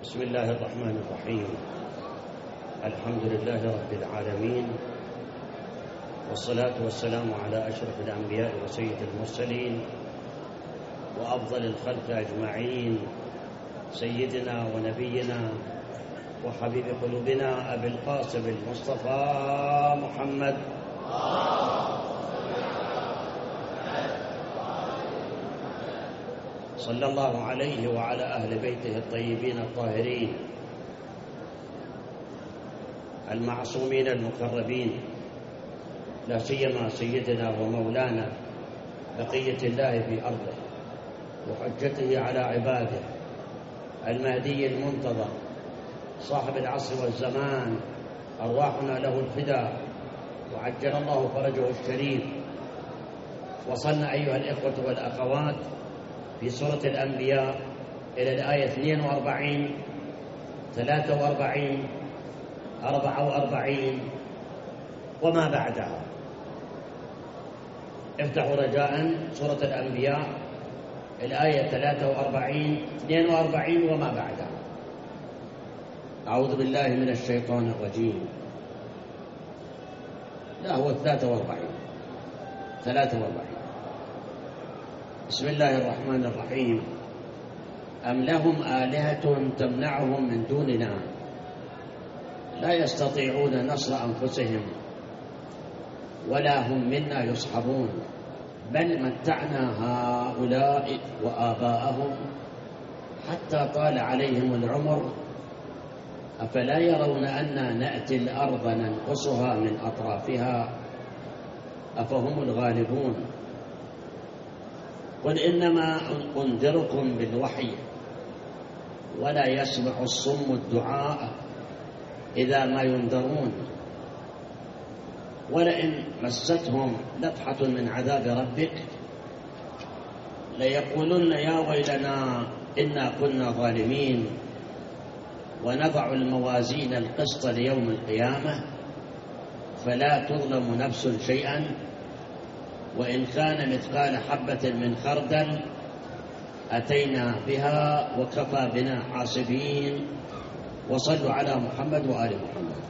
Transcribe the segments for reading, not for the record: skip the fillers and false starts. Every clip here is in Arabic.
بسم الله الرحمن الرحيم. الحمد لله رب العالمين، والصلاة والسلام على أشرف الأنبياء وسيد المرسلين وأفضل الخلق أجمعين، سيدنا ونبينا وحبيب قلوبنا أبي القاسم المصطفى محمد صلى الله عليه وعلى أهل بيته الطيبين الطاهرين المعصومين المقربين، لا سيما سيدنا ومولانا بقية الله في أرضه وحجته على عباده المهدي المنتظر صاحب العصر والزمان، أرواحنا له الفداء وعجل الله فرجه الشريف. وصلنا أيها الإخوة والأخوات في سورة الأنبياء إلى الآية 42 43 44 وما بعدها. افتحوا رجاء سورة الأنبياء الآية 43 42 وما بعدها. أعوذ بالله من الشيطان الرجيم. لا، هو 43. بسم الله الرحمن الرحيم. أم لهم آلهة تمنعهم من دوننا لا يستطيعون نصر أنفسهم ولا هم منا يصحبون بل متعنا هؤلاء وآباءهم حتى طال عليهم العمر أفلا يرون أنا نأتي الأرض ننقصها من أطرافها أفهم الغالبون قل إنما أنذركم بالوحي ولا يسمع الصم الدعاء إذا ما ينذرون ولئن مستهم نفحة من عذاب ربك ليقولن يا ويلنا إنا كنا ظالمين ونضع الموازين القسط ليوم القيامة فلا تظلم نفس شيئا وإن كان مثقال حبة من خردل أتينا بها وكفى بنا حاسبين. وصلوا على محمد وآل محمد.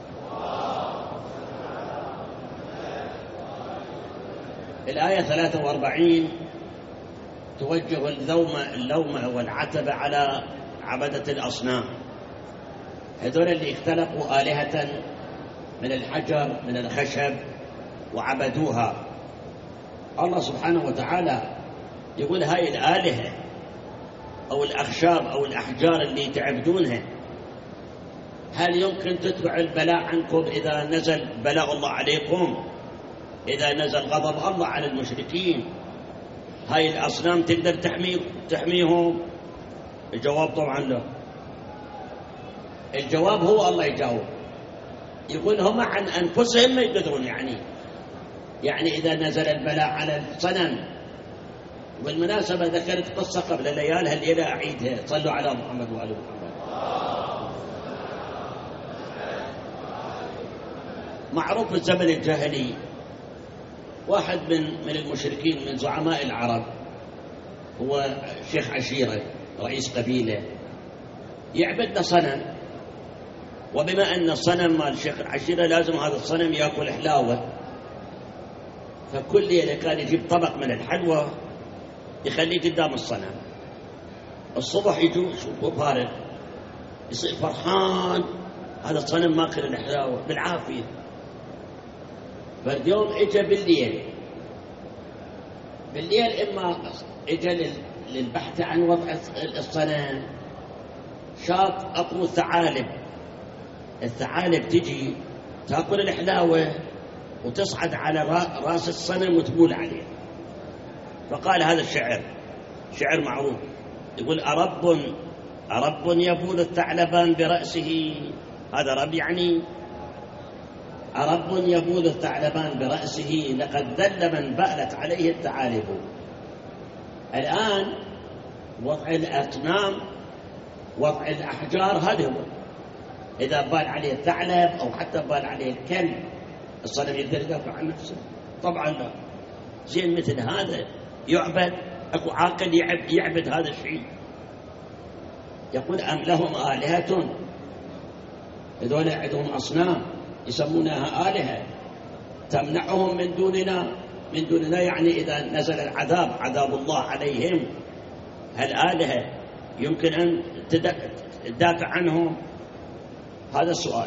الآية 43 توجه اللوم والعتب على عبدة الأصنام، هذول اللي اختلقوا آلهة من الحجر من الخشب وعبدوها. الله سبحانه وتعالى يقول هاي الآلهة أو الأخشاب أو الأحجار اللي تعبدونها هل يمكن تدفع البلاء عنكم إذا نزل بلاء الله عليكم، إذا نزل غضب الله على المشركين؟ هاي الأصنام تقدر تحميهم؟ الجواب طبعا لا. الجواب هو الله يجاوب، يقول هم عن أنفسهم ما يقدرون. يعني إذا نزل البلاء على الصنم. بالمناسبة ذكرت قصة قبل ليال، هالليلة أعيدها. صلوا على محمد وآل محمد. معروف في الزمن الجاهلي واحد من المشركين من زعماء العرب، هو شيخ عشيرة رئيس قبيلة، يعبد صنم، وبما أن الصنم مال شيخ العشيرة لازم هذا الصنم يأكل حلاوة، فكل ليلة كان يجيب طبق من الحلوى يخليه قدام الصنم. الصبح يجوا يشوفوا بارد، يصير فرحان هذا الصنم ماكل الحلاوة بالعافية. فرد يوم اجى بالليل إما اجى للبحث عن وضع الصنم، شاف أكو الثعالب تجي تأكل الحلاوة وتصعد على رأس الصنم وتبول عليه. فقال هذا الشعر، شعر معروف، يقول أرب يبول الثعلبان برأسه. هذا رب يعني أرب يبول الثعلبان برأسه لقد ذل من بالت عليه الثعالب. الآن وضع الأصنام وضع الأحجار هذا هو، إذا بال عليه الثعلب أو حتى بال عليه الكلب الصنم يقدر يدافع عن نفسه؟ طبعا لا. زين مثل هذا يعبد؟ أكو عاقل يعبد هذا الشيء؟ يقول أم لهم آلهة، هذول عندهم أصنام يسمونها آلهة تمنعهم من دوننا، يعني إذا نزل العذاب، عذاب الله عليهم، هل آلهة يمكن أن تدافع عنهم؟ هذا السؤال.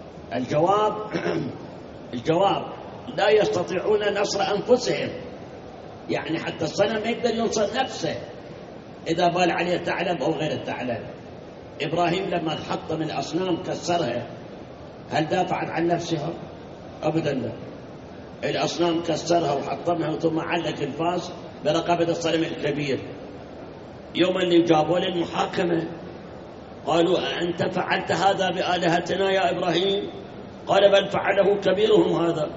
الجواب لا يستطيعون نصر أنفسهم، يعني حتى الصنم ما يقدر ينصر نفسه إذا بال عليه ثعلب أو غير الثعلب. إبراهيم لما حطم الأصنام كسرها، هل دافعت عن نفسها؟ أبدا لا. الأصنام كسرها وحطمها ثم علق الفاس برقبة الصنم الكبير. يوم اللي جابوا للمحاكمة قالوا أنت فعلت هذا بآلهتنا يا إبراهيم؟ قال بل فعله كبيرهم هذا.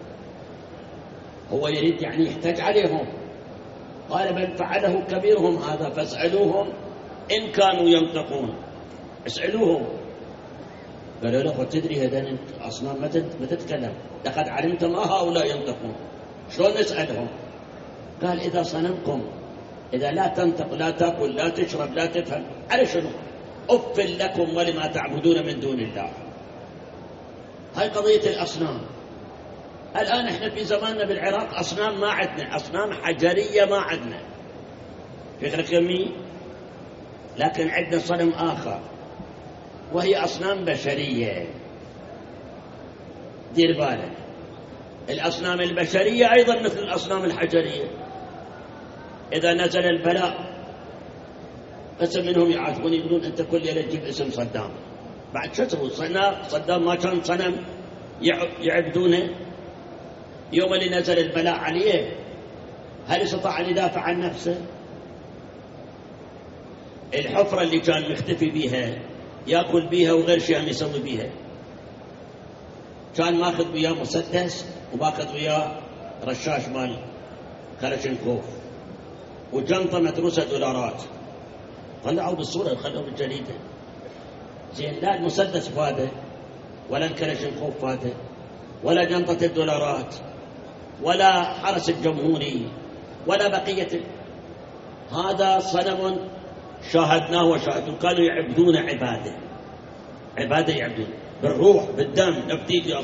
هو يريد يعني يحتج عليهم. قال بل فعله كبيرهم هذا فاسألوهم إن كانوا ينطقون. اسألوهم. قالوا له تدري هذين أصنام ما تتكلم، لقد علمت ما هؤلاء ينطقون، شلون نسألهم؟ قال إذا صنمكم إذا لا تنطق لا تأكل لا تشرب لا تفهم، على شنو؟ أف لكم ولما تعبدون من دون الله. هاي قضية الأصنام. الآن احنا في زماننا بالعراق أصنام ما عندنا، أصنام حجرية ما عندنا، فكرة كمية، لكن عندنا صنم آخر وهي أصنام بشرية. دير بالك، الأصنام البشرية أيضا مثل الأصنام الحجرية. إذا نزل البلاء قسم منهم يعاتبون يقولون أنت كل يوم تجيب اسم صدام، بعد شو تسوي؟ صدام ما كان صنم يعبدونه؟ يوم اللي نزل البلاء عليه هل استطاع أن يدافع عن نفسه؟ الحفرة اللي كان مختفي بيها يأكل بيها وغير شيء أن يسوي بيها، كان ماخذ وياه مسدس وماخذ وياه رشاش مال كلاشينكوف وجنطة متروسة دولارات. طلعوا بالصورة خلوه بالجريدة. زين، لا المسدس فاده ولا الكلاشينكوف فاده ولا جنطة الدولارات ولا حرس الجمهوري ولا بقية هذا صنم شاهدناه وشاهدوا. كانوا يعبدون عبادة يعبدون بالروح بالدم نبتيجي.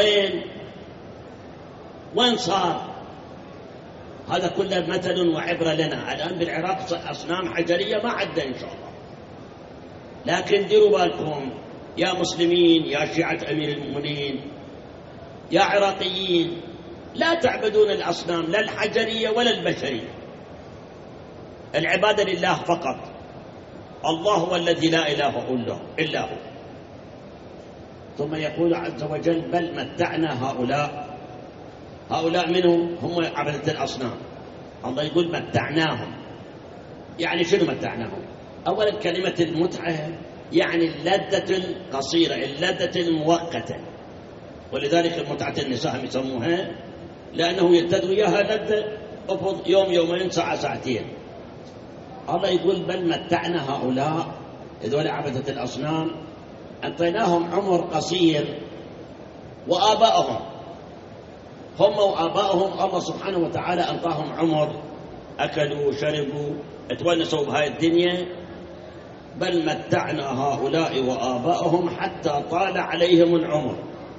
وين صار؟ هذا كله مثل وعبرة لنا. الآن بالعراق أصنام حجرية ما عدنا إن شاء الله، لكن ديروا بالكم يا مسلمين يا شيعة أمير المؤمنين يا عراقيين، لا تعبدون الأصنام لا الحجرية ولا البشرية. العبادة لله فقط. الله هو الذي لا إله إلا هو. ثم يقول عز وجل بل متعنا هؤلاء منهم هم عبدة الأصنام. الله يقول متعناهم، يعني شنو متعناهم؟ أولا كلمة المتعة يعني اللذة القصيرة، اللذة المؤقتة، ولذلك المتعة النساء يسموها لأنه يلتذ وياها لذة أفض يوم يومين ساعة ساعتين. الله يقول بل متعنا هؤلاء هذول عبدة الأصنام أعطيناهم عمر قصير، وآبائهم هم وآبائهم الله سبحانه وتعالى أعطاهم عمر، أكلوا شربوا اتونسوا بهاي الدنيا. بل متعنا هؤلاء وآبائهم حتى طال عليهم العمر.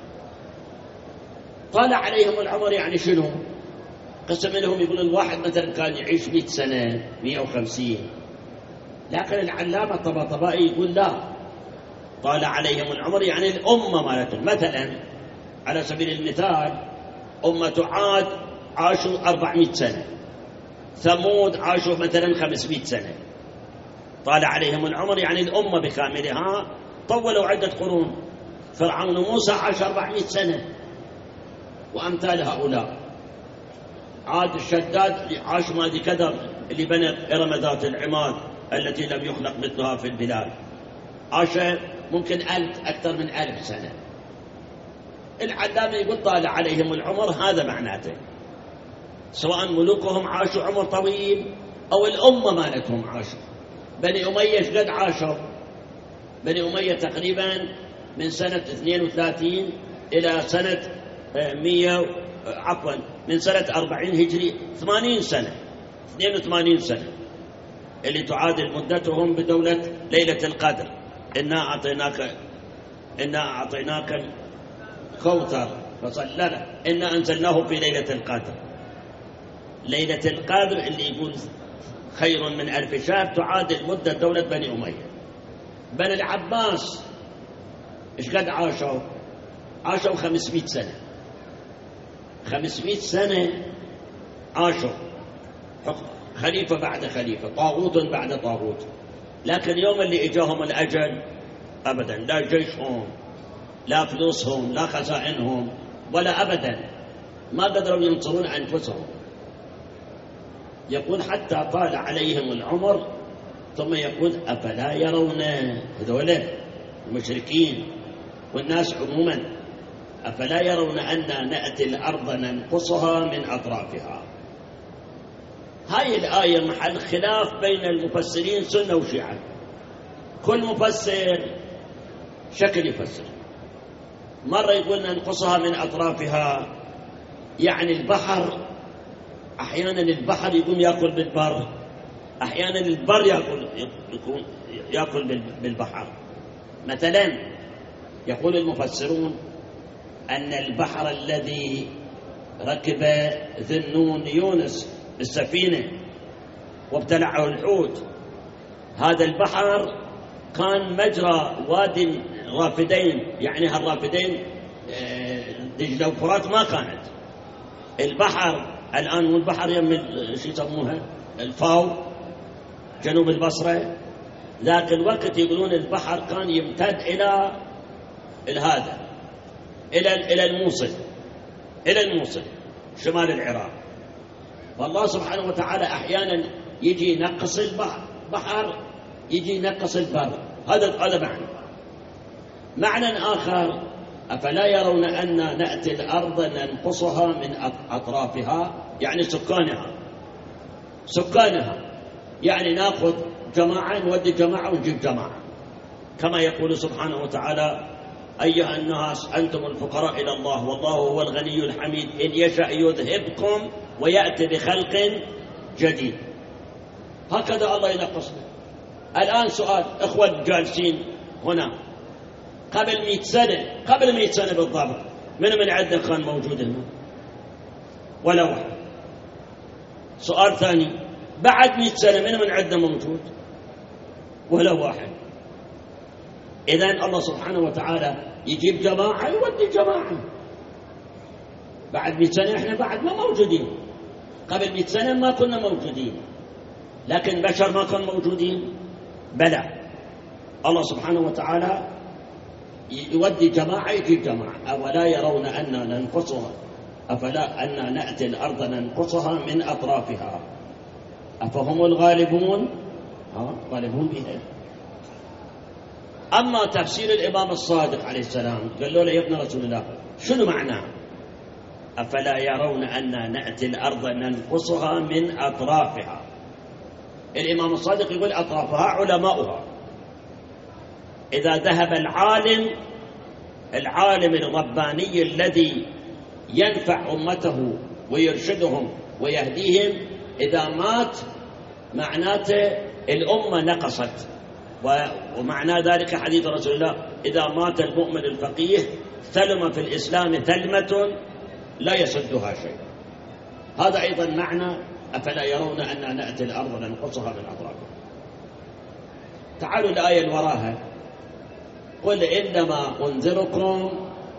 طال عليهم العمر يعني شنو؟ قسم منهم يقول الواحد مثلا كان يعيش 100 سنة 150، لكن العلامة الطباطبائي يقول لا، طال عليهم العمر يعني الأمة مالتهم. مثلا على سبيل المثال أمة عاد عاشوا 400 سنة، ثمود عاشوا مثلا 500 سنة. طال عليهم العمر يعني الأمة بكاملها طولوا عدة قرون. فرعون موسى عاش 400 سنة وأمثال هؤلاء. عاد الشداد عاش مادي كذا اللي بنى إرم ذات العماد التي لم يخلق مثلها في البلاد، عاش ممكن أكثر من 1000 سنة. العلامة يقول طال عليهم العمر، هذا معناته سواء ملوكهم عاشوا عمر طويل أو الأمة مالتهم عاشوا. بني أمية قد عاشوا؟ بني أمية تقريبا من سنة 32 إلى سنة 100 من سنة 40 هجري 80 سنة 82 سنة. اللي تعادل مدتهم بدولة ليلة القدر. إنا أعطيناك الكوثر فصل لنا، إنا أنزلناه في ليلة القدر. ليلة القدر اللي يقول خير من 1000 شهر تعادل مدة دولة بني أمية. بني العباس إيش قد عاشوا 500 سنة. 500 سنة عاشوا خليفة بعد خليفة، طاغوت بعد طاغوت. لكن يوم اللي إجاهم الأجل أبدا، لا جيشهم لا فلوسهم لا خزائنهم ولا أبدا، ما قدروا ينصرون أنفسهم. يقول حتى طال عليهم العمر، ثم يقول أفلا يرون، هذول المشركين والناس عموما، أفلا يرون أن نأتي الأرض ننقصها من أطرافها. هاي الآية محل خلاف بين المفسرين سنة وشيعة. كل مفسر شكل يفسر. مرة يقول ننقصها من أطرافها يعني البحر، أحيانا البحر يقوم يأكل بالبر، أحيانا البر يأكل بالبحر. مثلا يقول المفسرون أن البحر الذي ركب ذي النون يونس بالسفينة وابتلعه الحوت، هذا البحر كان مجرى وادي رافدين، يعني هالرافدين دجلة وفرات ما كانت. البحر الآن والبحر يم شو يسموها الفاو جنوب البصرة، ذاك الوقت يقولون البحر كان يمتد إلى الموصل شمال العراق. والله سبحانه وتعالى أحيانا يجي ينقص البحر، يجي ينقص البر. هذا معنى آخر، أفلا يرون أن نأتي الأرض ننقصها من أطرافها، يعني سكانها، يعني نأخذ جماعة نودي جماعة ونجيب جماعة، كما يقول سبحانه وتعالى أيها الناس أنتم الفقراء إلى الله والله هو الغني الحميد إن يشاء يذهبكم ويأتي بخلق جديد. هكذا الله ينقصنا. الآن سؤال، إخوة جالسين هنا قبل 100 سنة بالضبط، من عندنا كان موجود هنا؟ ولا واحد. سؤال ثاني، بعد 100 سنة من عندنا موجود؟ ولا واحد. إذن الله سبحانه وتعالى يجيب جماعة يودي جماعة. بعد 100 سنة إحنا بعد ما موجودين، قبل 100 سنة ما كنا موجودين، لكن بشر ما كانوا موجودين؟ بلى. الله سبحانه وتعالى يودي جماعة يجيب جماعة. أولا يرون أن ننقصها، أفلا أن نأتي الأرض ننقصها من أطرافها أفهم الغالبون؟ غالبون بها. أما تفسير الإمام الصادق عليه السلام قال له يا ابن رسول الله شنو معناه أفلا يرون أن نأتي الأرض ننقصها من أطرافها؟ الإمام الصادق يقول أطرافها علماؤها. إذا ذهب العالم الرباني الذي ينفع أمته ويرشدهم ويهديهم، إذا مات معناته الأمة نقصت. ومعنى ذلك حديث رسول الله إذا مات المؤمن الفقيه ثلم في الإسلام ثلمة لا يسدها شيء. هذا أيضا معنى أفلا يرون أن نأتي الأرض ننقصها من أطرافها. تعالوا الآية اللي وراها، قل إنما أنذركم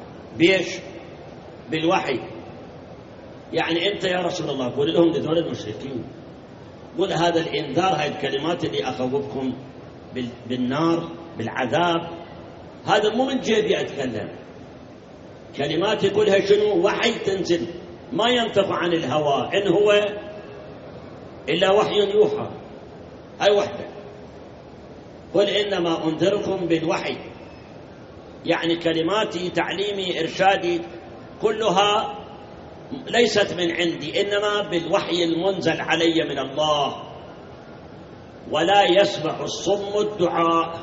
بالوحي. يعني أنت يا رسول الله قول لهم لذول المشركين، قل هذا الإنذار، هذه الكلمات اللي أخوفكم بالنار بالعذاب، هذا مو من جيبي أتكلم، كلماتي كلها شنو؟ وحي تنزل، ما ينطق عن الهوى إن هو إلا وحي يوحى. هاي وحدة. قل إنما أنذركم بالوحي، يعني كلماتي تعليمي إرشادي كلها ليست من عندي، إنما بالوحي المنزل علي من الله. ولا يسمع الصم الدعاء.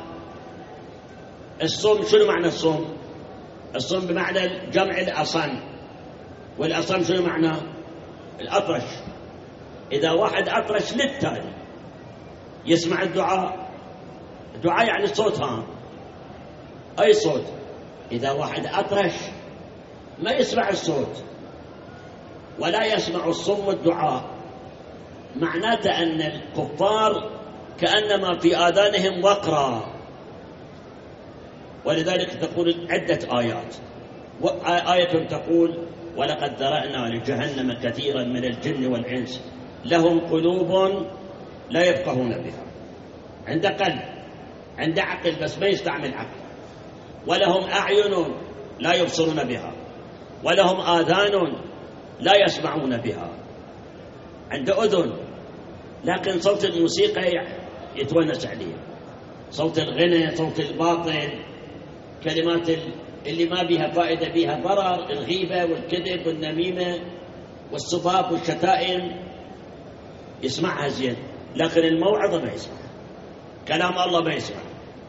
الصم شنو معنى الصم؟ الصم بمعنى جمع الأصم، والأصم شنو معنى؟ الأطرش. إذا واحد أطرش للتالي يسمع الدعاء. الدعاء يعني الصوت، ها، أي صوت. إذا واحد أطرش ما يسمع الصوت ولا يسمع الصم الدعاء، معناته أن الكفار كأنما في آذانهم وقرا. ولذلك تقول عدة آيات. آية تقول: ولقد ذرأنا لجهنم كثيرا من الجن والإنس لهم قلوب لا يفقهون بها. عند قلب، عند عقل بس ما يستعمل عقل. ولهم أعين لا يبصرون بها، ولهم آذان لا يسمعون بها. عند أذن لكن صوت الموسيقى يتونس عليه، صوت الغنى، صوت الباطل، كلمات اللي ما بها فائدة بها ضرر، الغيبة والكذب والنميمة والصباب والشتائم يسمعها زين، لكن الموعظة ما يسمعها، كلام الله ما يسمع.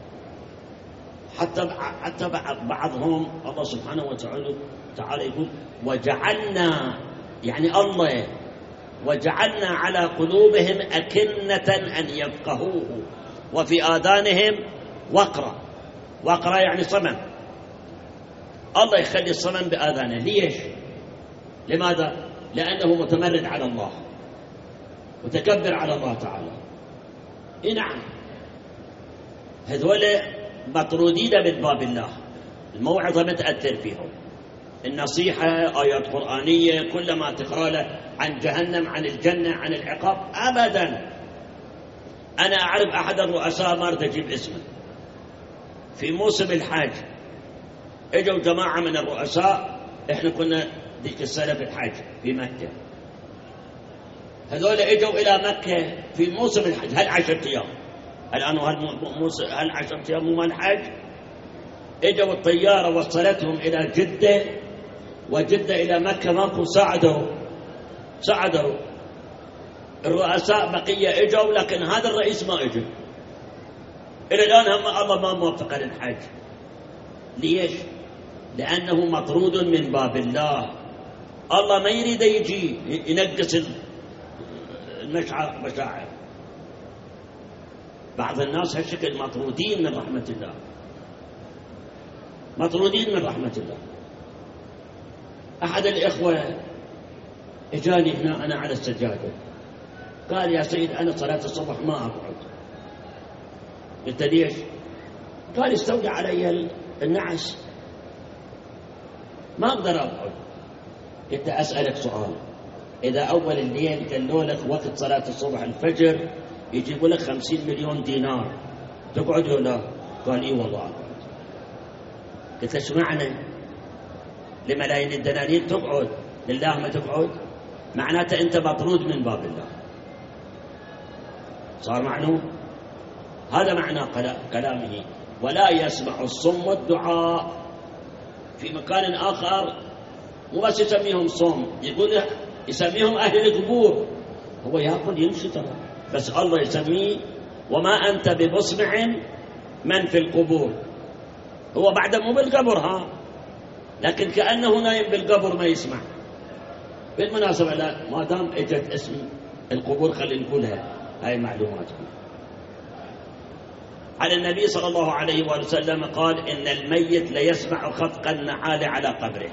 حتى بعضهم الله سبحانه وتعالى يقول: وجعلنا، يعني الله وجعلنا على قلوبهم أكنة أن يفقهوه وفي آذانهم وقرا. وقرا يعني صمم. الله يخلي الصمم بآذانه. ليش؟ لماذا؟ لأنه متمرد على الله، متكبر على الله تعالى. نعم، هذول مطرودين من باب الله. الموعظة ما تأثر فيهم، النصيحة، آيات قرآنية، كلما تقرأ له عن جهنم، عن الجنة، عن العقاب، أبدا. أنا أعرف أحد الرؤساء، ما أريد أجيب اسمه، في موسم الحج اجوا جماعة من الرؤساء، احنا كنا ذيك السنة في الحج في مكة. هذول اجوا إلى مكة في موسم الحج، هل 10 أيام، الآن هل 10 أيام مو الحج. اجوا الطيارة وصلتهم إلى جدة، وجدة إلى مكة ماكو، صعدوا الرؤساء بقية اجوا، لكن هذا الرئيس ما اجى إلى الآن. هم الله ما موفق للحج. ليش؟ لأنه مطرود من باب الله. الله ما يريد يجي ينقص المشاعر. بعض الناس هالشكل مطرودين من رحمة الله، مطرودين من رحمة الله. أحد الإخوة إجاني هنا أنا على السجادة، قال: يا سيد أنا صلاة الصبح ما أقعد. قلت: ليش؟ قال: استولى علي النعس، ما أقدر أقعد. قلت: أسألك سؤال، إذا أول الليل قالوا لك وقت صلاة الصبح الفجر يجيبوا لك 50 مليون دينار، تقعد ولا لا؟ قال: إي والله أقعد. قلت: ايش معنى لملايين الدنانير تقعد، لله ما تقعد؟ معناته أنت مطرود من باب الله. صار معلوم؟ هذا معنى كلامه. ولا يسمع الصم الدعاء. في مكان آخر مو بس يسميهم صم، يقول يسميهم أهل القبور. هو يأكل يمشي ترى، بس الله يسميه وما أنت بمسمع من في القبور. هو بعد مو بالقبر، ها، لكن كأنه نايم بالقبر ما يسمع. بالمناسبة لا، ما دام اجت اسم القبور خلي نقولها هاي معلوماتكم. على النبي صلى الله عليه وسلم قال: إن الميت ليسمع خفق النعال على قبره.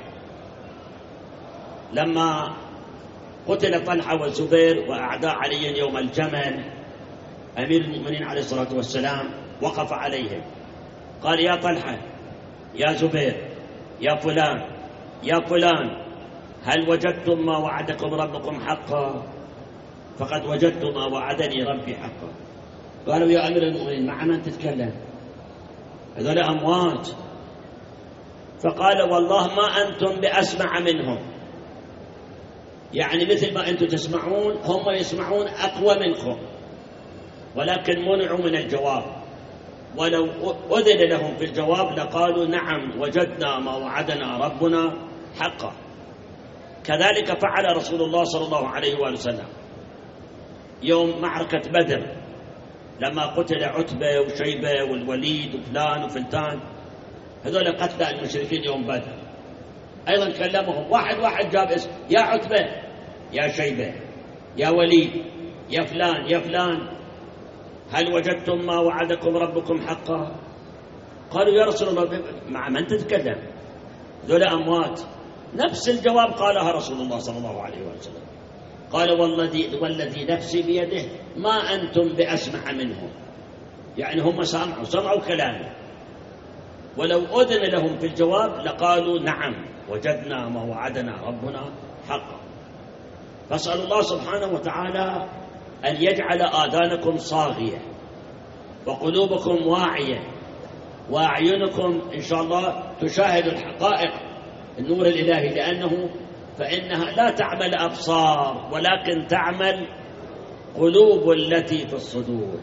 لما قتل طلحة والزبير وأعداء علي يوم الجمل، أمير المؤمنين عليه الصلاة والسلام وقف عليهم، قال: يا طلحة، يا زبير، يا فلان، يا فلان، هل وجدتم ما وعدكم ربكم حقا؟ فقد وجدت ما وعدني ربي حقا. قالوا: يا أمير المؤمنين مع من تتكلم؟ هذول أموات. فقال: والله ما أنتم بأسمع منهم، يعني مثل ما أنتم تسمعون هم يسمعون أقوى منكم، ولكن منعوا من الجواب. ولو أذن لهم في الجواب لقالوا: نعم وجدنا ما وعدنا ربنا حقا. كذلك فعل رسول الله صلى الله عليه وسلم يوم معركة بدر، لما قتل عتبة وشيبة والوليد وفلان وفلتان، هذول قتلى المشركين يوم بدر. أيضا كلمهم واحد جاب اسم: يا عتبة، يا شيبة، يا وليد، يا فلان، يا فلان. هل وجدتم ما وعدكم ربكم حقا؟ قالوا يا رسول الله مع من تتكلم؟ ذولا أموات. نفس الجواب قالها رسول الله صلى الله عليه وسلم. قال والذي نفسي بيده ما أنتم بأسمع منهم، يعني هم سمعوا كلامه، ولو أذن لهم في الجواب لقالوا نعم وجدنا ما وعدنا ربنا حقا. فاسأل الله سبحانه وتعالى أن يجعل آذانكم صاغية وقلوبكم واعية وأعينكم إن شاء الله تشاهد الحقائق النور الإلهي، فإنها لا تعمل أبصار ولكن تعمل قلوب التي في الصدور.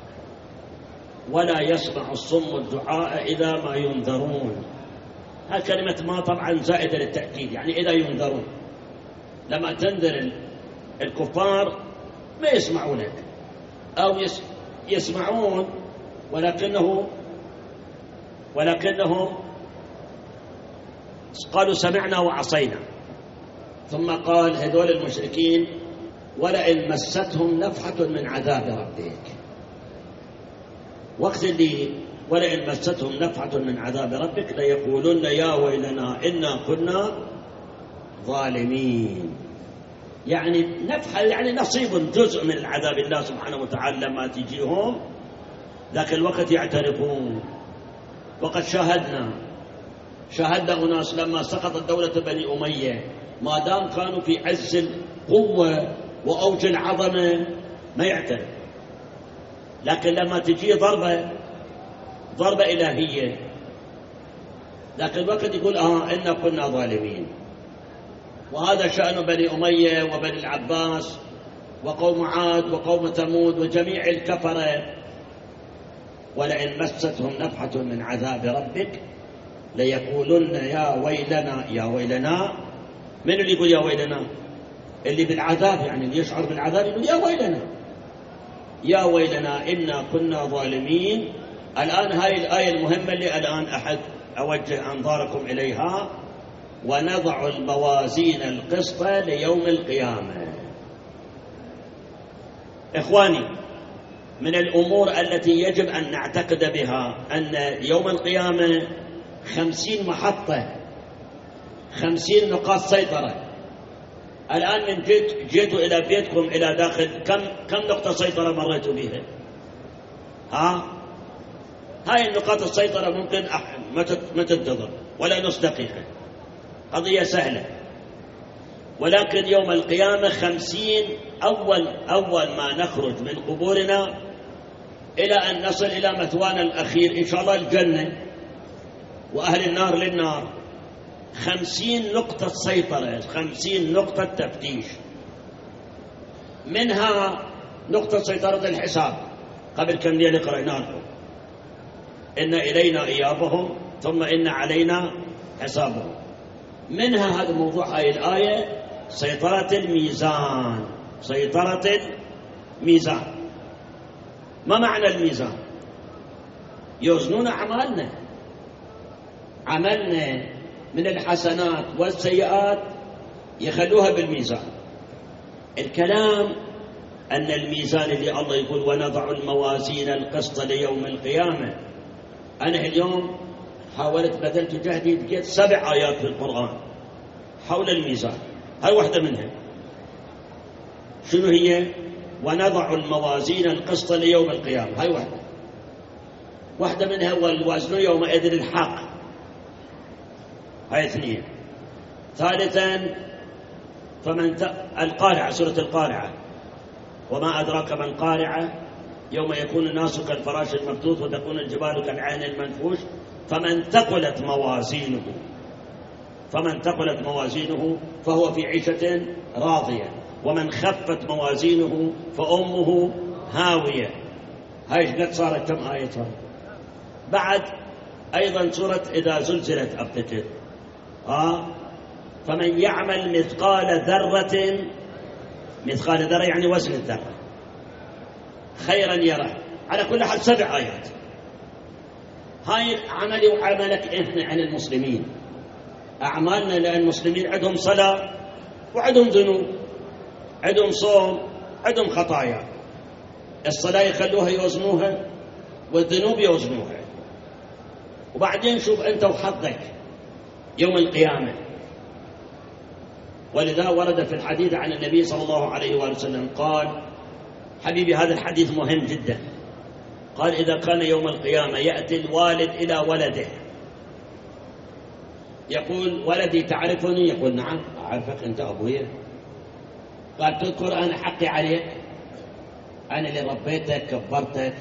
ولا يسمع الصم الدعاء إذا ما ينذرون. هالكلمة ما طبعا زائدة للتأكيد، يعني إذا ينذرون، لما تنذر الكفار ما يسمعونك، أو يسمعون ولكنهم قالوا سمعنا وعصينا. ثم قال هذول المشركين ولئن مستهم نفحة من عذاب ربك، وقت اللي ولئن مستهم نفحة من عذاب ربك ليقولن يا ويلنا إنا كنا ظالمين. يعني نفحة يعني نصيب جزء من العذاب الله سبحانه وتعالى لما تجيهم ذاك الوقت يعترفون. وقد شاهدنا أناس لما سقطت دولة بني أمية ما دام كانوا في عز القوة وأوج العظمة ما يعترف، لكن لما تجي ضربة إلهية ذاك الوقت يقول إنا كنا ظالمين. وهذا شأن بني أمية وبني العباس وقوم عاد وقوم ثمود وجميع الكفرة. ولئن مستهم نفحة من عذاب ربك ليقولن يا ويلنا. يا ويلنا، من اللي يقول يا ويلنا؟ اللي بالعذاب، يعني اللي يشعر بالعذاب يقول يا ويلنا، يا ويلنا إنا كنا ظالمين. الآن هاي الآية المهمة اللي الآن أحد أوجه أنظاركم إليها: ونضع الموازين القسط ليوم القيامة. إخواني، من الأمور التي يجب أن نعتقد بها أن يوم القيامة 50 محطة، 50 نقاط سيطرة. الآن من جيتوا إلى بيتكم إلى داخل كم نقطة سيطرة مريتوا بها؟ هاي النقاط السيطرة ممكن ما تنتظر ولا نص دقيقة، قضية سهلة. ولكن يوم القيامة 50 أول ما نخرج من قبورنا إلى أن نصل إلى مثوانا الأخير إن شاء الله الجنة، وأهل النار للنار، 50 نقطة سيطرة، 50 نقطة تفتيش. منها نقطة سيطرة الحساب، قبل كم ليلة قرأنا لكم: إن إلينا إيابهم ثم إن علينا حسابهم. منها هذا موضوع هذه الآية سيطرة الميزان. سيطرة الميزان، ما معنى الميزان؟ يوزنون أعمالنا، عملنا من الحسنات والسيئات يخلوها بالميزان. الكلام أن الميزان اللي الله يقول ونضع الموازين القسط ليوم القيامة. أنا اليوم حاولت بذلت جهدي، لقيت 7 آيات في القرآن حول الميزان، هاي واحدة منها. شنو هي؟ ونضع الموازين القسط ليوم القيامة، هاي واحدة منها والوزن يومئذ الحق، هاي 2. ثالثا القارعة، سورة القارعة: وما أدراك ما القارعة يوم يكون الناس كالفراش المبثوث وتكون الجبال كالعهن المنفوش فمن ثقلت موازينه فهو في عيشة راضية ومن خفت موازينه فأمه هاوية. هاي قد صارت كم آية؟ بعد أيضا سورة إذا زلزلت أفتكر فمن يعمل مثقال ذرة يعني وزن الذرة خيرا يره. على كل حال 7 آيات. هاي عملي وعملك إحنا عن المسلمين، أعمالنا، لأن المسلمين عندهم صلاة وعندهم ذنوب، عندهم صوم، عندهم خطايا. الصلاة يخلوها يوزنوها والذنوب يوزنوها. وبعدين شوف أنت وحظك يوم القيامة. ولذا ورد في الحديث عن النبي صلى الله عليه وآله وسلم قال، حبيبي هذا الحديث مهم جدا، قال إذا كان يوم القيامة يأتي الوالد إلى ولده يقول ولدي تعرفني؟ يقول نعم أعرفك أنت أبويا. قال تذكر أنا حقي عليك؟ أنا اللي ربيتك كبرتك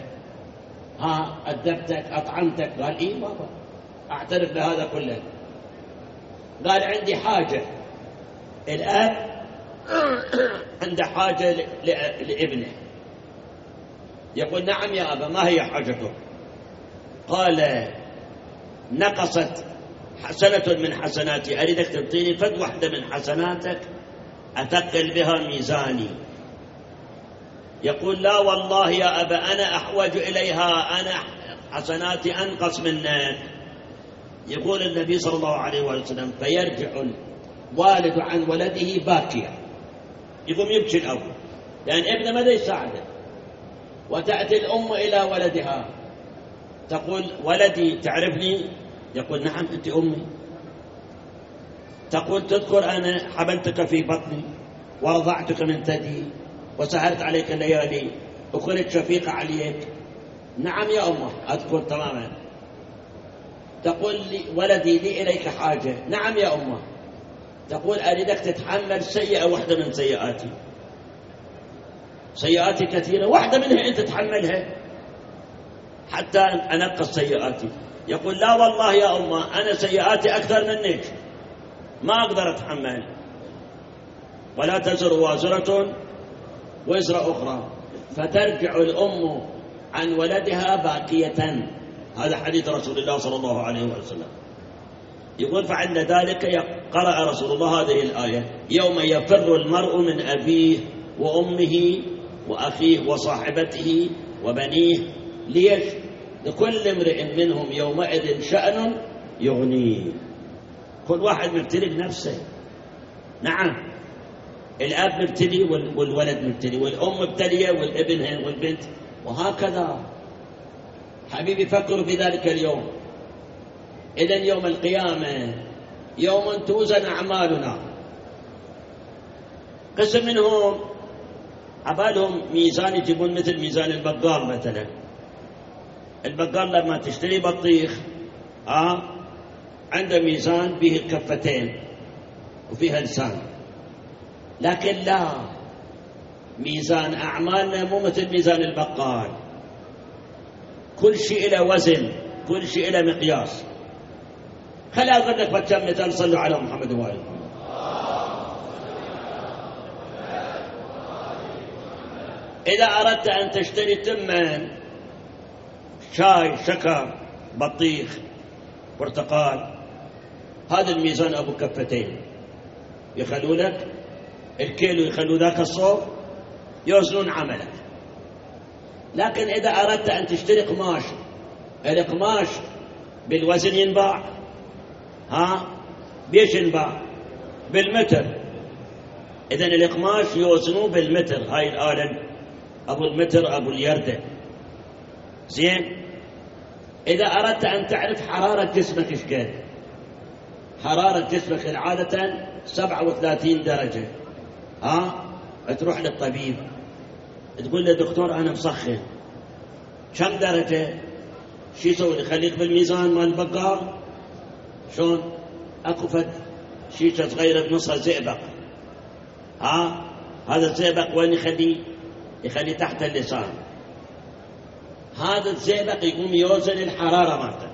أدبتك أطعمتك؟ قال إيه بابا أعترف بهذا كله. قال عندي حاجة. الآب عنده حاجة لابنه، يقول نعم يا أبا ما هي حاجته؟ قال نقصت حسنة من حسناتي، أريدك تعطيني فد واحدة من حسناتك أثقل بها ميزاني. يقول لا والله يا أبا أنا أحوج إليها، أنا حسناتي أنقص منك. يقول النبي صلى الله عليه وسلم فيرجع الوالد عن ولده باكيا، يقوم يبكي الأول لأن ابنه ماذا يساعده. وتأتي الأم إلى ولدها تقول ولدي تعرفني؟ يقول نعم أنت أمي. تقول تذكر أنا حملتك في بطني ورضعتك من ثدي وسهرت عليك الليالي وكنت شفيقة عليك؟ نعم يا أمه أذكر تماما. تقول لي ولدي لي إليك حاجة؟ نعم يا أمه. تقول أريدك تتحمل سيئة واحدة من سيئاتي، سيئاتي كثيرة واحدة منها أنت تتحملها حتى أنقص سيئاتي. يقول لا والله يا أمه أنا سيئاتي أكثر منك ما أقدر أتحمل. ولا تزر وازرة وزر أخرى، فترجع الأم عن ولدها باكية. هذا حديث رسول الله صلى الله عليه وسلم. يقول فعند ذلك قرأ رسول الله هذه الآية يوم يفر المرء من أبيه وأمه وأخيه وصاحبته وبنيه. ليش؟ لكل امرئ منهم يومئذ شأن يغنيه. كل واحد مبتلي بنفسه. نعم الأب مبتلي والولد مبتلي والأم مبتلية والابن والبنت وهكذا. حبيبي فكروا في ذلك اليوم. إذن يوم القيامة يوم توزن أعمالنا. قسم منهم عبالهم ميزان يجيبون مثل ميزان البقال مثلا. البقال لما تشتري بطيخ عنده ميزان به كفتين وفيها لسان، لكن لا، ميزان أعمالنا مو مثل ميزان البقال. كل شيء له وزن، كل شيء له مقياس. خلي أقول لك بكم مثال. صلوا على محمد وآله. إذا أردت أن تشتري تمن، شاي، شكر، بطيخ، برتقال، هذا الميزان أبو كفتين يخلوا لك الكيلو، يخلوا ذاك الصوب يوزنون عملك. لكن إذا أردت أن تشتري قماش، القماش بالوزن ينباع. بيش ينباع؟ بالمتر. إذن القماش يوزنوه بالمتر. هاي الآلة أبو المتر أبو اليردة. زين. إذا أردت أن تعرف حرارة جسمك إيش قد، حرارة جسمك عادة 37 درجة. تروح للطبيب تقول له دكتور أنا مسخن، كم درجة؟ شو يسوي لي؟ خليك بالميزان مال البقال. شلون؟ أكو فد شيشة صغيرة بنصها زئبق. هذا الزئبق وين يخلي تحت اللسان. هذا الزئبق يقوم يوزن الحرارة مالته.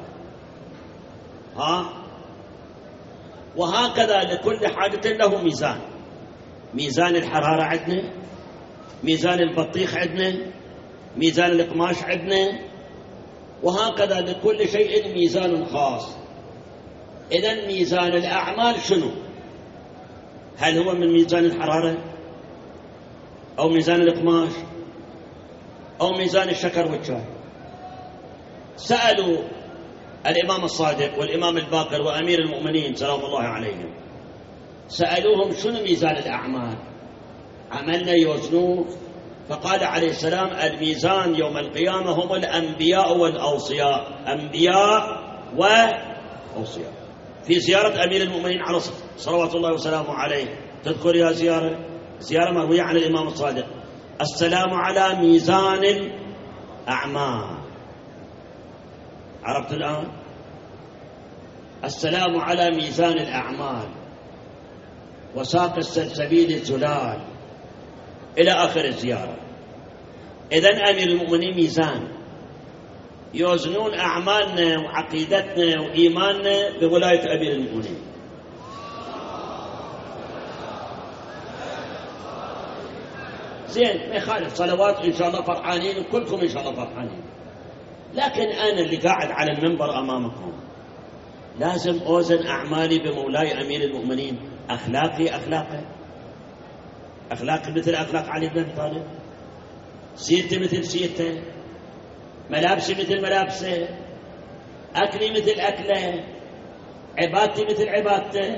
وهكذا لكل حاجة له ميزان. ميزان الحرارة عندنا، ميزان البطيخ عندنا، ميزان القماش عندنا، وهكذا لكل شيء ميزان خاص. إذن ميزان الأعمال شنو؟ هل هو من ميزان الحرارة أو ميزان القماش أو ميزان الشكر والشاي؟ سألوا الإمام الصادق والإمام الباقر وأمير المؤمنين سلام الله عليهم، سألوهم شنو ميزان الأعمال؟ عملنا يوزنوه فقال عليه السلام: الميزان يوم القيامة هم الأنبياء والأوصياء، أنبياء وأوصياء. في زيارة أمير المؤمنين على صلوات الله وسلامه عليه، تذكر يا زيارة مروية عن الإمام الصادق: السلام على ميزان الأعمال. عرفت الآن؟ السلام على ميزان الأعمال وساق السلسبيل الزلال إلى آخر الزيارة. إذن أمير المؤمنين ميزان يوزنون أعمالنا وعقيدتنا وإيماننا بولاية أمير المؤمنين. زين، ما يخالف، صلوات إن شاء الله فرحانين، وكلكم إن شاء الله فرحانين. لكن أنا اللي قاعد على المنبر أمامكم لازم أوزن أعمالي بمولاي أمير المؤمنين. أخلاقي مثل أخلاق علي بن أبي طالب، سيرتي مثل سيرته، ملابسي مثل ملابسه، أكلي مثل أكله، عبادتي مثل عبادته.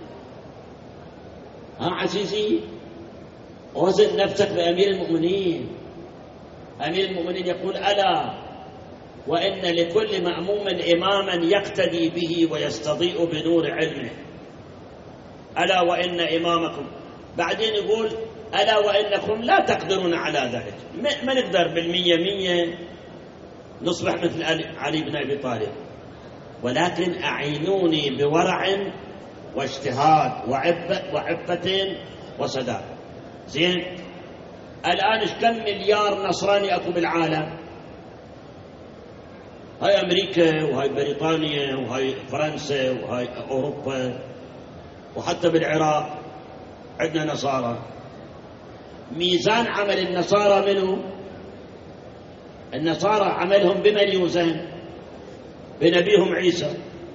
عزيزي، وزن نفسك بأمير المؤمنين. أمير المؤمنين يقول: ألا وإن لكل مأموم إماما يقتدي به ويستضيء بنور علمه. ألا وإن إمامكم. بعدين يقول: ألا وإنكم لا تقدرون على ذلك. ما نقدر بالمية نصبح مثل علي بن أبي طالب، ولكن أعينوني بورع واجتهاد وعفة وصداقة. زين، الآن كم مليار نصراني أكو بالعالم؟ هاي أمريكا وهاي بريطانيا وهاي فرنسا وهاي أوروبا، وحتى بالعراق عندنا نصارى. ميزان عمل النصارى منه؟ النصارى عملهم بمن يوزن؟ بنبيهم عيسى.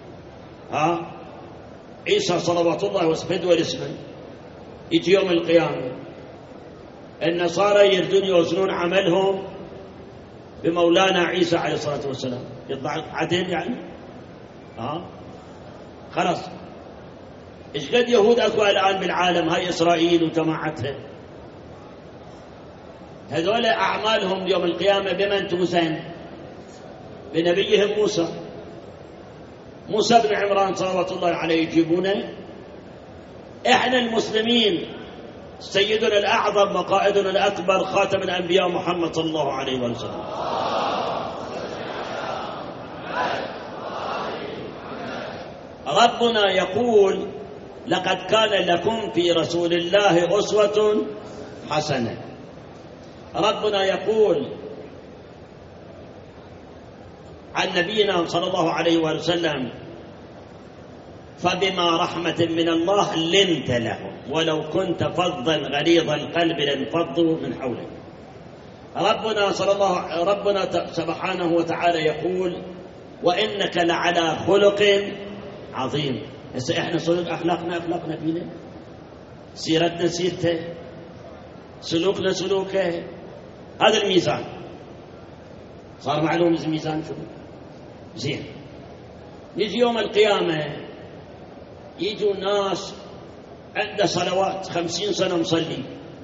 عيسى صلوات الله وسلامه والاسمه يجي يوم القيامة، النصارى يردون يوزنون عملهم بمولانا عيسى عليه الصلاة والسلام. يطلع عدل يعني. خلاص. إيش قد يهود أكو الآن بالعالم؟ هاي إسرائيل وجماعتها، هذول أعمالهم يوم القيامة بمن توزن؟ بنبيهم موسى بن عمران صلوات الله عليه يجيبونه. إحنا المسلمين سيدنا الأعظم وقائدنا الأكبر خاتم الأنبياء محمد صلى الله عليه وسلم. ربنا يقول: لقد كان لكم في رسول الله أسوة حسنة. ربنا يقول عن نبينا صلى الله عليه وسلم: فبما رحمة من الله لنت لهم ولو كنت فظا غليظ القلب لانفضوا من حولك. ربنا سبحانه وتعالى يقول: وإنك لعلى خلق عظيم. هسه احنا صدق أخلاقنا فينا، سيرتنا سيرته، سلوكنا سلوكه. هذا الميزان. صار معلوم الميزان شو؟ زين، نجي يوم القيامة يجوا ناس عنده صلوات 50 سنة مصلي،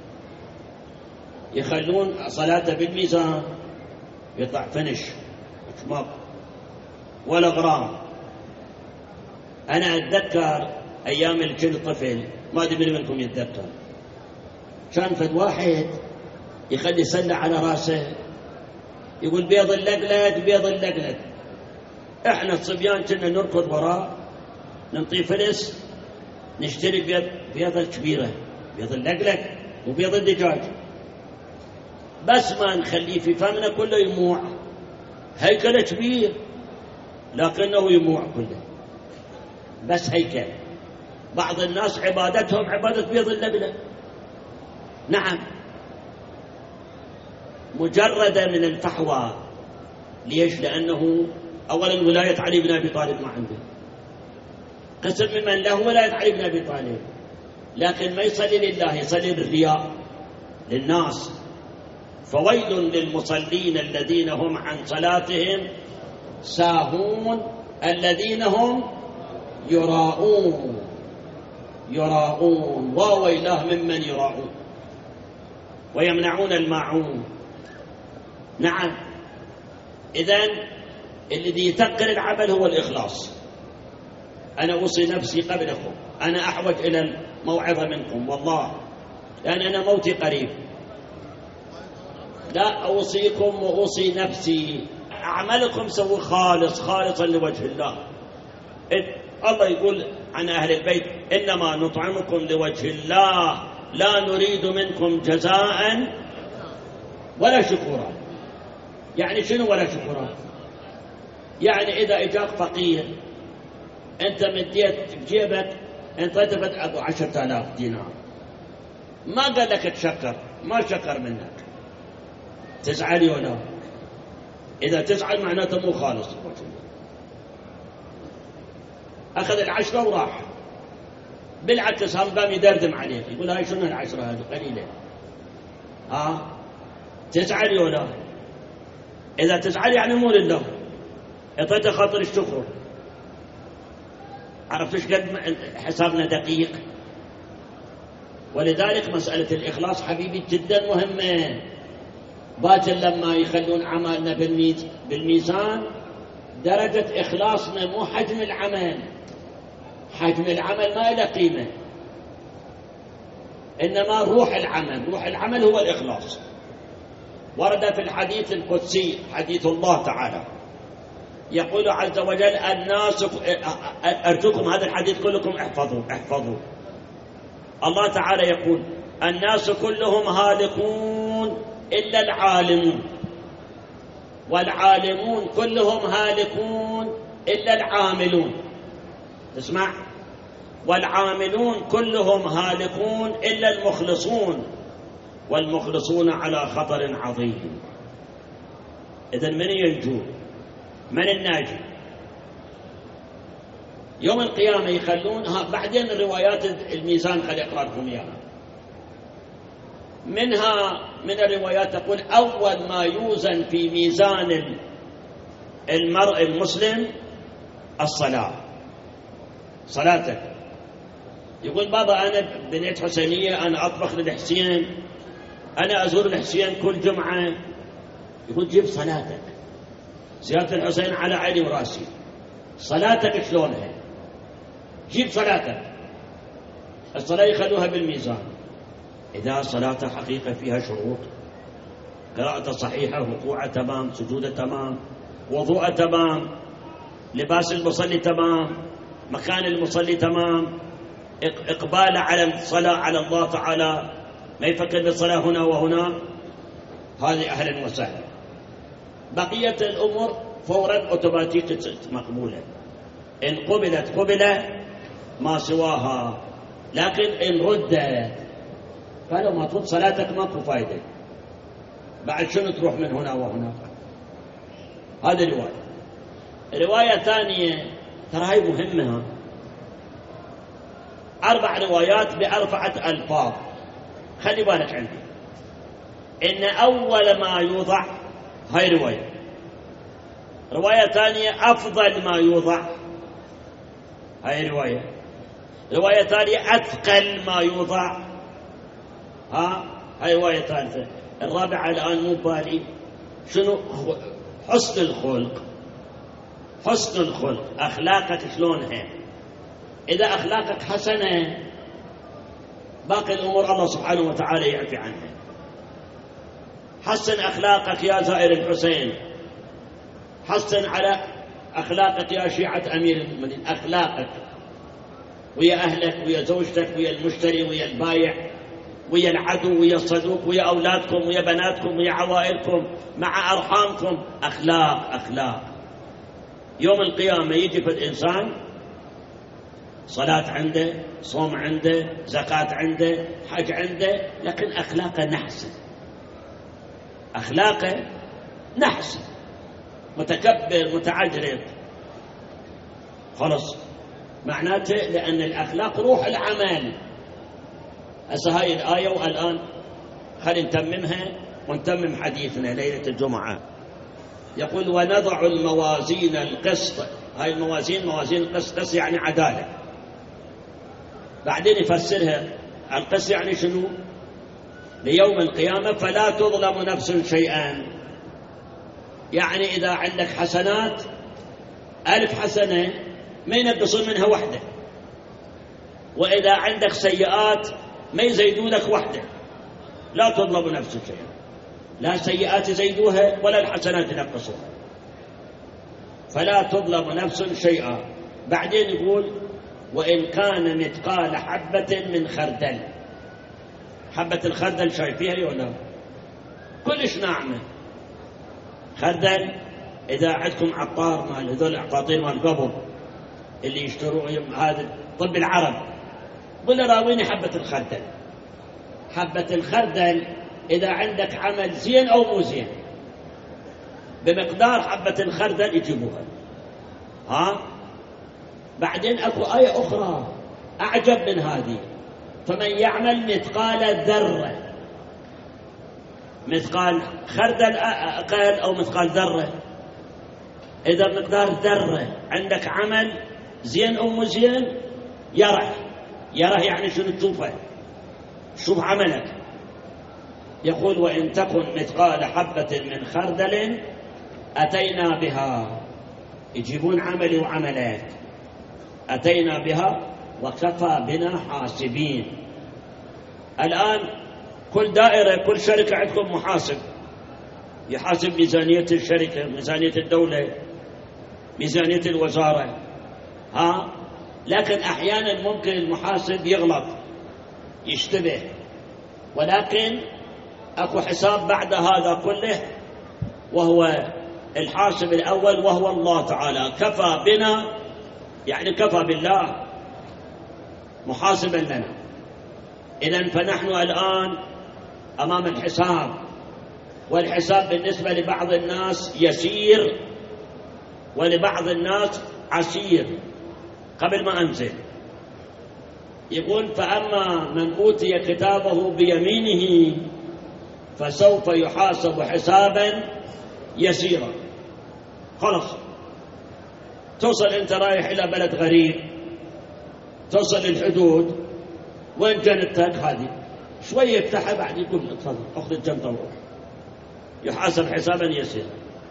يخلون صلاته بالميزان يطلع فنش شماغ ولا غرام. أنا أتذكر أيام اللي كنت طفل، ما أدري منكم يتذكر، كان فد واحد يخلي سلة على راسه يقول: بيض اللقلق. احنا الصبيان كنا نركض وراه ننطي فلس نشتري بيضة كبيرة، بيض اللقلق وبيض الدجاج، بس ما نخليه في فمنا كله يموع. هيكل كبير لكنه يموع كله، بس هيكل. بعض الناس عبادتهم عبادة بيض اللقلق. نعم، مجردة من الفحوى. ليش؟ لأنه أولا ولاية علي بن أبي طالب ما عنده، قسم ممن له ولاية علي بن أبي طالب، لكن ما يصلي لله، يصلي بالرياء للناس. فويل للمصلين الذين هم عن صلاتهم ساهون الذين هم يراءون وويلاه ممن يراءون. ويمنعون الماعون. نعم، إذن الذي يتقن العمل هو الإخلاص. أنا أوصي نفسي قبلكم، أنا أحوج إلى الموعظة منكم والله، لأن أنا موتي قريب. لا أوصيكم وأوصي نفسي، أعمالكم سووا خالصا لوجه الله. الله يقول عن أهل البيت: إنما نطعمكم لوجه الله لا نريد منكم جزاء ولا شكورا. يعني شنو ولا شكورا؟ يعني إذا إجاك فقير أنت مديت بجيبك أنت تبت 10,000 دينار، ما قال لك تشكر، ما شكر منك، تزعل ولا؟ إذا تزعل معناته مو خالص. أخذ 10 وراح، بالعكس هم قام يدردم عليك، يقول هاي شنو 10 هذه قليلة. تزعل ولا؟ إذا تزعل يعني مو لله، اعطيته خاطر الشكر. عرفت ايش قد حسابنا دقيق؟ ولذلك مسألة الإخلاص حبيبي جدا مهمة. باكر لما يخلون عملنا بالميزان درجة إخلاصنا مو حجم العمل. حجم العمل ما له قيمة، إنما روح العمل هو الإخلاص. ورد في الحديث القدسي حديث الله تعالى يقول عز وجل: الناس، أرجوكم هذا الحديث كلكم احفظوا. الله تعالى يقول: الناس كلهم هالكون إلا العالمون، والعالمون كلهم هالكون إلا العاملون. تسمع؟ والعاملون كلهم هالكون إلا المخلصون، والمخلصون على خطر عظيم. إذن من ينجو؟ من الناجي؟ يوم القيامة يخلون بعدين روايات الميزان خلي أقرأ لكم إياها. من الروايات تقول: أول ما يوزن في ميزان المرء المسلم الصلاة، صلاتك. يقول: بابا أنا بنيت حسينية، أنا أطبخ للحسين، أنا أزور الحسين كل جمعة. يقول: جيب صلاتك، زيارة الحسين على عيني وراسي، صلاتك شلونها؟ جيب صلاتك. الصلاة يخلوها بالميزان، إذا صلاة حقيقة فيها شروط: قراءة صحيحة، ركوعة تمام، سجودة تمام، وضوء تمام، لباس المصلي تمام، مكان المصلي تمام، إقبال على الصلاة على الله تعالى، ما يفكر بالصلاة هنا وهنا. هذه أهلا وسهلا. بقية الأمور فورا أوتوماتيك مقبولة، إن قبلت قبل ما سواها، لكن إن ردت فلو ما ترد صلاتك ماكو فايدة، بعد شنو تروح من هنا وهنا. هذه رواية ثانية ترى هاي مهمة، 4 روايات ب4 ألفاظ. خلي بالك عندي إن أول ما يوضع، هاي رواية ثانية أفضل ما يوضع، هاي رواية ثانية أثقل ما يوضع، هاي رواية ثالثة. الرابعة الآن مو بالي شنو؟ حسن الخلق، أخلاقك شلونها؟ إذا أخلاقك حسنة باقي الأمور الله سبحانه وتعالى يعفي عنها. حسن أخلاقك يا زائر الحسين، حسن على أخلاقك يا شيعة أمير المؤمنين، أخلاقك ويا أهلك ويا زوجتك ويا المشتري ويا البايع ويا العدو ويا الصدوق ويا أولادكم ويا بناتكم ويا عوائلكم مع أرحامكم. أخلاق. يوم القيامة يجي في الإنسان صلاة عنده، صوم عنده، زكاة عنده، حج عنده، لكن أخلاقه نحس، متكبر، متعجرف، خلص معناته لأن الأخلاق روح العمل. هسه هاي الآية، والآن خلينا نتممها ونتمم حديثنا ليلة الجمعة. يقول: ونضع الموازين القسط. هاي الموازين موازين القسط يعني عدالة. بعدين يفسرها القسط يعني شنو؟ ليوم القيامة فلا تظلم نفس شيئا. يعني إذا عندك حسنات 1000 حسنة ما ينقصون منها واحدة، وإذا عندك سيئات ما يزيدونك واحدة، لا تظلم نفس شيئا، لا سيئات يزيدوها ولا الحسنات ينقصوها، فلا تظلم نفس شيئا. بعدين يقول وإن كان مثقال حبة من خردل. حبة الخردل شايفيها ولا؟ كلش ناعمة خردل. إذا عندكم عطار مال هذول العطاطين مال قبل اللي يشتروا هذا طب العرب، قل راويني حبة الخردل. حبة الخردل إذا عندك عمل زين أو مو زين بمقدار حبة الخردل يجيبوها. بعدين أكو آية أخرى أعجب من هذه، فمن يعمل مثقال ذرة. مثقال خردل أقل أو مثقال ذرة، إذا مقدار ذرة عندك عمل زين أو مو زين يره يعني شنو تشوفه، شوف عملك. يقول وإن تكن مثقال حبة من خردل أتينا بها، يجيبون عملي وعملك، أتينا بها وكفى بنا حاسبين. الآن كل دائرة كل شركة عندكم محاسب يحاسب ميزانية الشركة، ميزانية الدولة، ميزانية الوزارة. لكن أحيانا ممكن المحاسب يغلط يشتبه، ولكن أكو حساب بعد هذا كله وهو الحاسب الأول وهو الله تعالى. كفى بنا يعني كفى بالله محاسبا لنا. إذن فنحن الآن أمام الحساب، والحساب بالنسبة لبعض الناس يسير ولبعض الناس عسير. قبل ما أنزل يقول فأما من أوتي كتابه بيمينه فسوف يحاسب حسابا يسيرا. خلاص توصل أنت رايح إلى بلد غريب، توصل للحدود، وين جنتك هذه شوية يفتحها بعد يقول تفضل أخذ الجنة وروح، يحاسب حسابا يسيرا.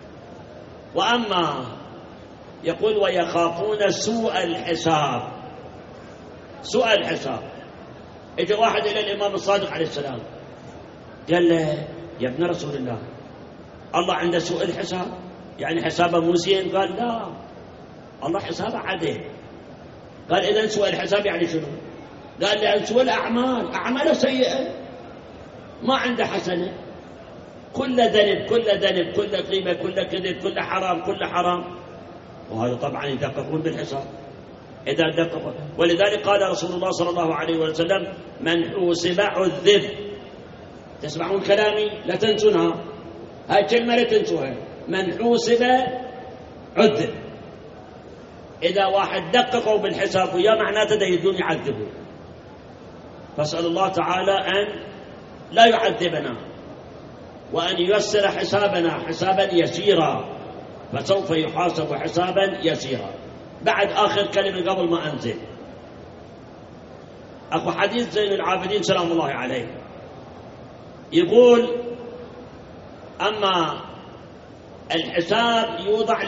وأما يقول ويخافون سوء الحساب. سوء الحساب، إجا واحد إلى الإمام الصادق عليه السلام قال له يا ابن رسول الله الله عنده سوء الحساب، يعني حسابه مو زين؟ قال لا، الله حسابه عدل. قال إذن سوء الحساب يعني شنو؟ قال لأن سوء الأعمال أعماله سيئة ما عنده حسنة، كل ذنب كل ذنب كل غيبة كل كذب كل حرام كل حرام. وهذا طبعا يدققون بالحساب إذا دققوا. ولذلك قال رسول الله صلى الله عليه وسلم من حوسب عذب. تسمعون كلامي لا تنسونها، هاي الكلمة لا تنسوها. من حوسب عذب، إذا واحد دققوا بالحساب ويا معناته ده يدون يعذبوا. فاسأل الله تعالى أن لا يعذبنا وأن ييسر حسابنا حسابا يسيرا، فسوف يحاسب حسابا يسيرا. بعد آخر كلمة قبل ما أنزل، أخو حديث زين العابدين سلام الله عليه يقول أما الحساب يوضع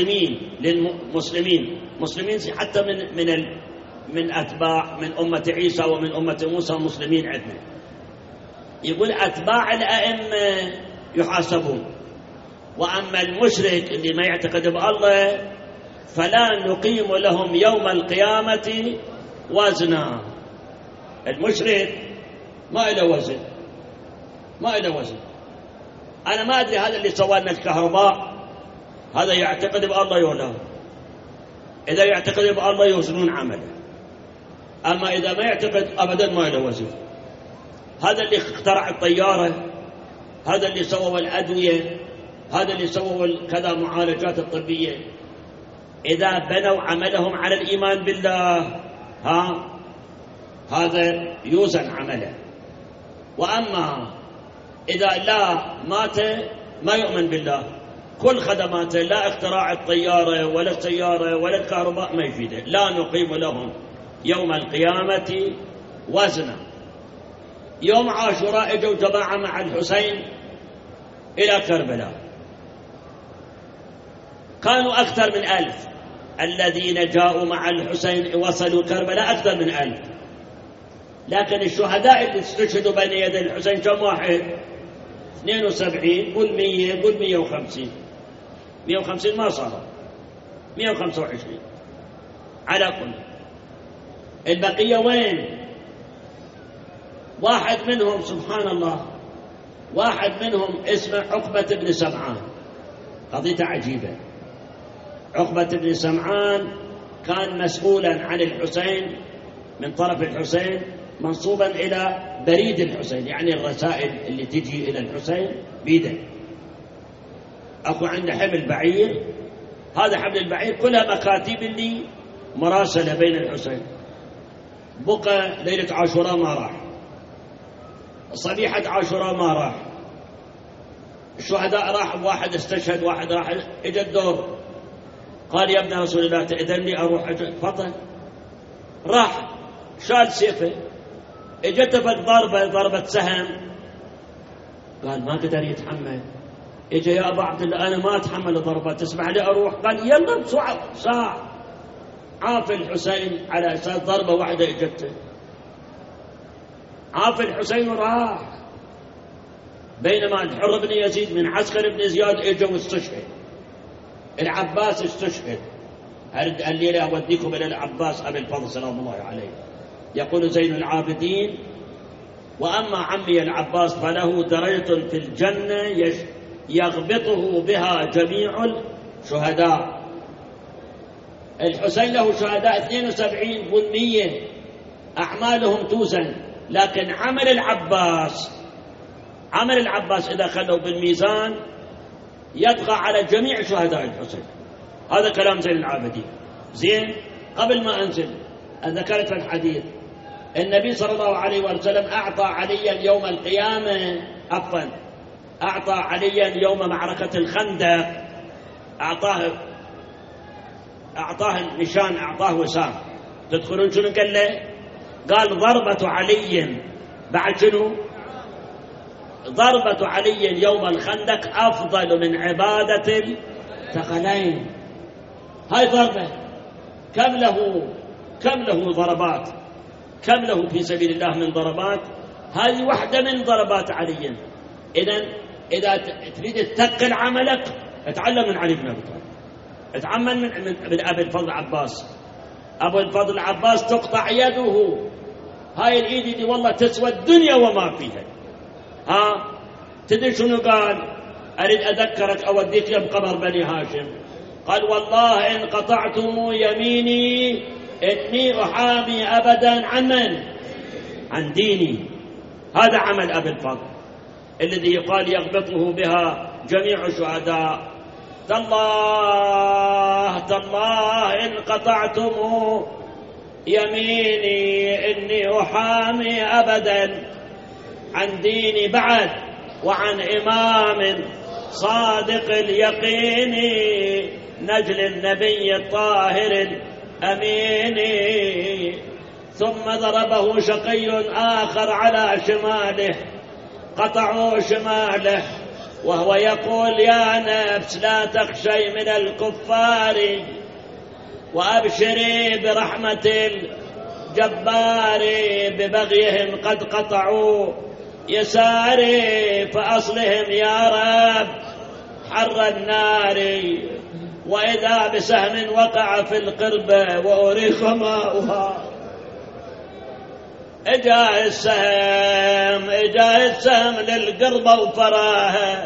للمسلمين حتى من أتباع من أمة عيسى ومن أمة موسى مسلمين عندنا. يقول أتباع الأئمة يحاسبون، وأما المشرك اللي ما يعتقد بالله فلا نقيم لهم يوم القيامة وزنا. المشرك ما له وزن، ما له وزن. أنا ما أدري هذا اللي سوى لنا الكهرباء هذا يعتقد بالله ولا؟ إذا يعتقد بالله يوزنون عمله، أما إذا ما يعتقد أبدا ما له وزن. هذا اللي اخترع الطيارة، هذا اللي سوى الأدوية، هذا اللي سوى كذا معالجات الطبية، إذا بنوا عملهم على الإيمان بالله هذا يوزن عمله. وأما إذا لا مات ما يؤمن بالله، كل خدماته لا اختراع الطيارة ولا السيارة ولا الكهرباء ما يفيده. لا نقيم لهم يوم القيامة وزنا. يوم عاشوراء اجوا جماعة مع الحسين إلى كربلاء، كانوا أكثر من 1000 الذين جاءوا مع الحسين وصلوا كربلاء، أكثر من 1000. لكن الشهداء اللي استشهدوا بين يدي الحسين كم واحد؟ 72، قل 100، قل 150. 150 ما صار، 125 على كل. البقية وين؟ واحد منهم سبحان الله، واحد منهم اسمه عقبة بن سمعان، قضيته عجيبة. عقبة بن سمعان كان مسؤولا عن الحسين من طرف الحسين، منصوبا إلى بريد الحسين، يعني الرسائل اللي تجي إلى الحسين بيده. أكو عنده حمل بعير، هذا حمل البعير كلها مكاتيب اللي مراسلة بين الحسين. بقى ليلة عاشوراء ما راح، صبيحة عاشوراء ما راح، الشهداء راح، واحد استشهد، واحد راح. اجى الدور، قال يا ابن رسول الله تأذن لي أروح؟ فطن، راح شال سيفه، اجته ضربة سهم، قال ما قدر يتحمل. اجى يا أبا عبد الله أنا ما أتحمل ضربة، تسمح لي أروح؟ قال يلا بسرعة، ساعة. عاف الحسين على أساس ضربة واحدة اجته، عاف الحسين وراح. بينما الحر بن يزيد من عسكر بن زياد اجى واستشهد، العباس استشهد. الليلة أوديكم إلى العباس أبي الفضل سلام الله عليه. يقول زين العابدين: وأما عمي العباس فله درجة في الجنة يغبطه بها جميع الشهداء. الحسين له شهداء 72 و100 أعمالهم توزن، لكن عمل العباس إذا خلوا بالميزان يطغى على جميع شهداء الحسين. هذا كلام زين العابدين. زين، قبل ما أنزل ذكرت في الحديث النبي صلى الله عليه وسلم أعطى عليا يوم القيامة، أعطى عليا يوم معركة الخندق، أعطاه النشان، أعطاه وسام. تدخلون شنو قال له؟ قال ضربة علي بعد شنو؟ ضربة علي يوم الخندق أفضل من عبادة الثقلين. هاي ضربة كم له ضربات، كم له في سبيل الله من ضربات، هذه واحدة من ضربات علي. إذا تريد تثقل عملك اتعلم من علي بن أبي طالب، اتعلم من أبي الفضل عباس. أبو الفضل عباس تقطع يده، هاي الإيد دي والله تسوى الدنيا وما فيها. تدري شنو قال؟ أريد أذكرك أوديك يم قبر بني هاشم. قال والله إن قطعتم يميني إني أحامي أبدا عن ديني. هذا عمل أبي الفضل الذي يقال يغبطه بها جميع الشهداء. تالله إن قطعتم يميني إني أحامي أبدا عن ديني بعد، وعن إمام صادق اليقين نجل النبي الطاهر الأمين. ثم ضربه شقي آخر على شماله، قطعوا شماله وهو يقول يا نفس لا تخشي من الكفار وأبشري برحمة الجبار، ببغيهم قد قطعوا يساري فأصلهم يا رب حر النار. وإذا بسهم وقع في القربة وأريق ماؤها. إجا السهم للقربة وفراها،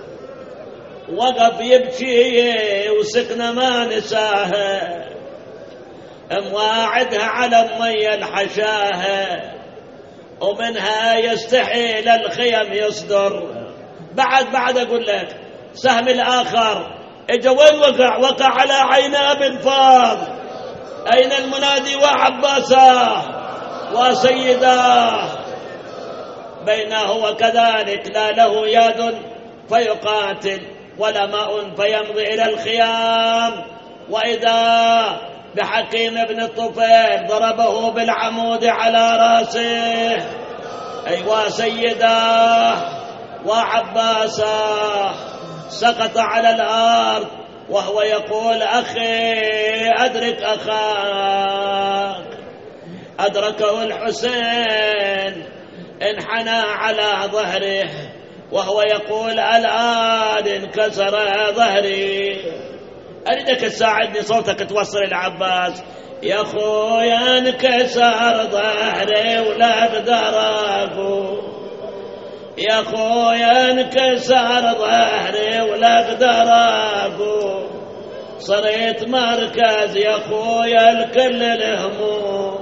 وقف يبكي وسكنة ما نساها، مواعدها على المية الحشاها، ومنها يستحيل الخيم يصدر. بعد أقول لك سهم الآخر إجا وين وقع على عين أبي الفضل. أين المنادي وعباسه وسيداه؟ بينه وكذلك لا له يد فيقاتل ولا ماء فيمضي إلى الخيام. وإذا بحكيم بن الطفيل ضربه بالعمود على رأسه، أيوا سيداه وعباساه سقط على الأرض وهو يقول أخي أدرك أخاك. أدركه الحسين انحنى على ظهره وهو يقول الآن انكسر ظهري. أريدك تساعدني صوتك توصل العباس. يا خويا انكسر ظهري ولا أقدر أقول. يا خويا انكسر ظهري ولا أقدر أقول. صريت مركز يا خويا الكل الهموم.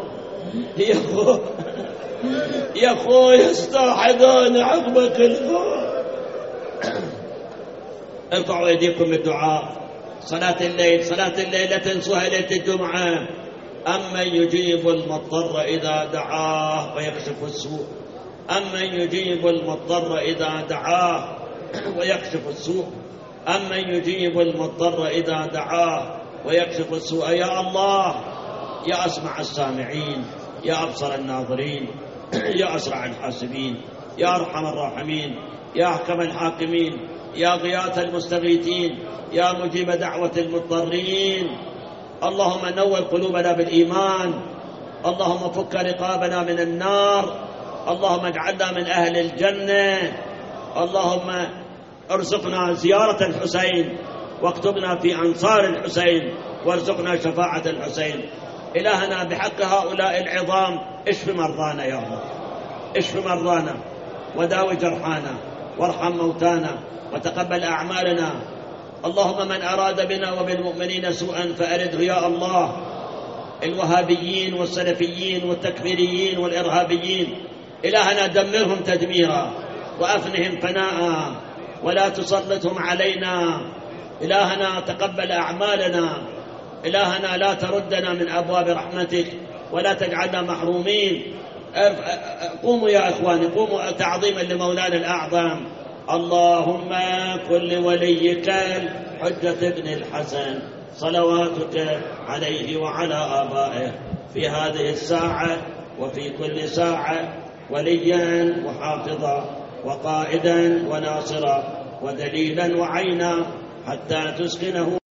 يا خويا استوحدوني عقبك الخوف. ارفعوا ايديكم للدعاء. صلاة الليل، صلاة الليل لا تنسوها ليلة الجمعة. أمن يجيب المضطر إذا دعاه ويكشف السوء. أمن يجيب المضطر إذا دعاه ويكشف السوء. أمن يجيب المضطر إذا دعاه ويكشف السوء. يا الله يا أسمع السامعين، يا أبصر الناظرين، يا أسرع الحاسبين، يا أرحم الراحمين، يا أحكم الحاكمين، يا غياث المستغيثين، يا مجيب دعوة المضطرين. اللهم نور قلوبنا بالإيمان. اللهم فك رقابنا من النار. اللهم اجعلنا من أهل الجنة. اللهم ارزقنا زيارة الحسين واكتبنا في أنصار الحسين وارزقنا شفاعة الحسين. إلهنا بحق هؤلاء العظام اشف مرضانا يا الله، اشف مرضانا وداوي جرحانا وارحم موتانا وتقبل أعمالنا. اللهم من أراد بنا وبالمؤمنين سوءا فأرده يا الله. الوهابيين والسلفيين والتكفيريين والإرهابيين إلهنا دمرهم تدميرا وأفنهم فناء ولا تسلطهم علينا. إلهنا تقبل أعمالنا. إلهنا لا تردنا من أبواب رحمتك ولا تجعلنا محرومين. قوموا يا أخواني، قوموا تعظيما لمولانا الأعظم. اللهم كن لوليك الحجة ابن الحسن صلواتك عليه وعلى آبائه في هذه الساعة وفي كل ساعة وليا وحافظا وقائدا وناصرا ودليلا وعينا حتى تسكنه